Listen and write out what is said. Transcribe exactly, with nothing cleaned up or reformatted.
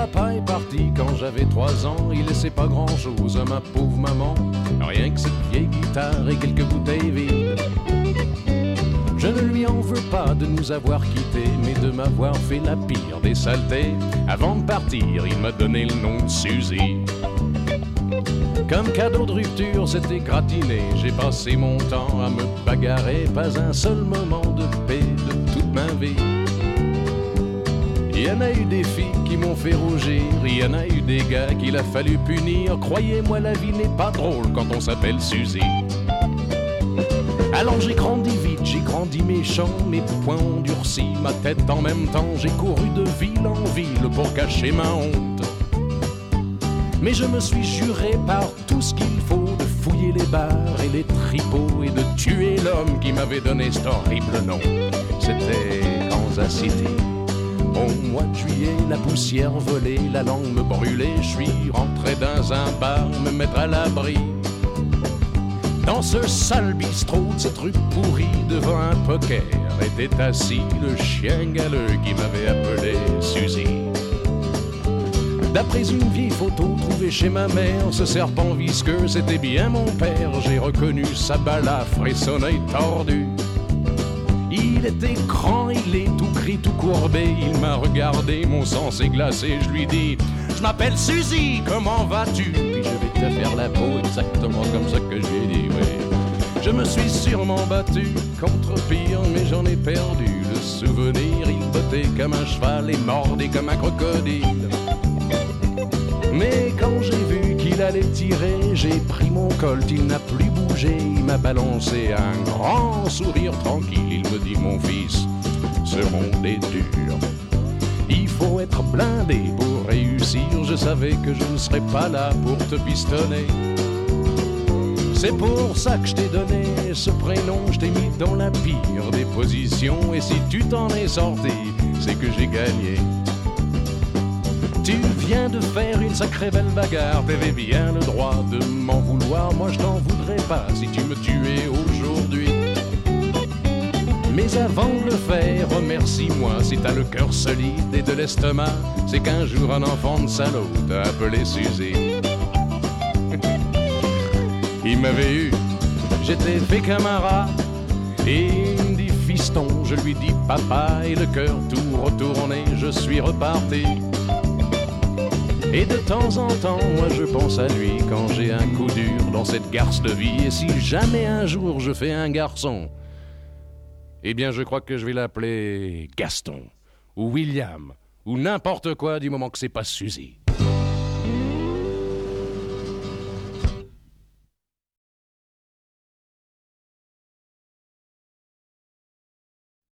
papa est parti quand j'avais trois ans. Il laissait pas grand-chose à ma pauvre maman, rien que cette vieille guitare et quelques bouteilles vides. Je ne lui en veux pas de nous avoir quittés, mais de m'avoir fait la pire des saletés. Avant de partir, il m'a donné le nom de Suzy. Comme cadeau de rupture, c'était gratiné. J'ai passé mon temps à me bagarrer, pas un seul moment de paix de toute ma vie. Il y en a eu des filles qui m'ont fait rougir, il y en a eu des gars qu'il a fallu punir. Croyez-moi, la vie n'est pas drôle quand on s'appelle Suzy. Alors j'ai grandi vite, j'ai grandi méchant, mes poings ont durci ma tête en même temps. J'ai couru de ville en ville pour cacher ma honte. Mais je me suis juré par tout ce qu'il faut de fouiller les bars et les tripots et de tuer l'homme qui m'avait donné cet horrible nom. C'était Kansas City. Au mois de juillet, la poussière volait, la langue me brûlait. Je suis rentré dans un bar, me mettre à l'abri. Dans ce sale bistrot de cette rue pourrie, devant un poker, était assis le chien galeux qui m'avait appelé Suzy. D'après une vieille photo trouvée chez ma mère, ce serpent visqueux, c'était bien mon père. J'ai reconnu sa balafre et son œil tordu. Il était grand, il est tout gris, tout courbé. Il m'a regardé, mon sang s'est glacé. Je lui dis, je m'appelle Suzy, comment vas-tu? Puis je vais te faire la peau, exactement comme ça que j'ai dit, oui. Je me suis sûrement battu contre pire, mais j'en ai perdu le souvenir. Il bottait comme un cheval et mordait comme un crocodile. Mais quand j'ai vu qu'il allait tirer, j'ai pris mon colt, il n'a plus bougé. Il m'a balancé un grand sourire tranquille. Il me dit, mon fils, ce monde est dur. Il faut être blindé pour réussir. Je savais que je ne serais pas là pour te pistonner. C'est pour ça que je t'ai donné ce prénom. Je t'ai mis dans la pire des positions. Et si tu t'en es sorti, c'est que j'ai gagné. Tu viens de faire une sacrée belle bagarre, t'avais bien le droit de m'en vouloir. Moi je t'en voudrais pas si tu me tuais aujourd'hui. Mais avant de le faire, remercie-moi si t'as le cœur solide et de l'estomac. C'est qu'un jour un enfant de salaud t'a appelé Suzy. Il m'avait eu, j'étais fait comme un rat. Et il me dit fiston, je lui dis papa. Et le cœur tout retourné, je suis reparti. Et de temps en temps, moi je pense à lui quand j'ai un coup dur dans cette garce de vie. Et si jamais un jour je fais un garçon, eh bien je crois que je vais l'appeler Gaston, ou William, ou n'importe quoi du moment que c'est pas Suzy.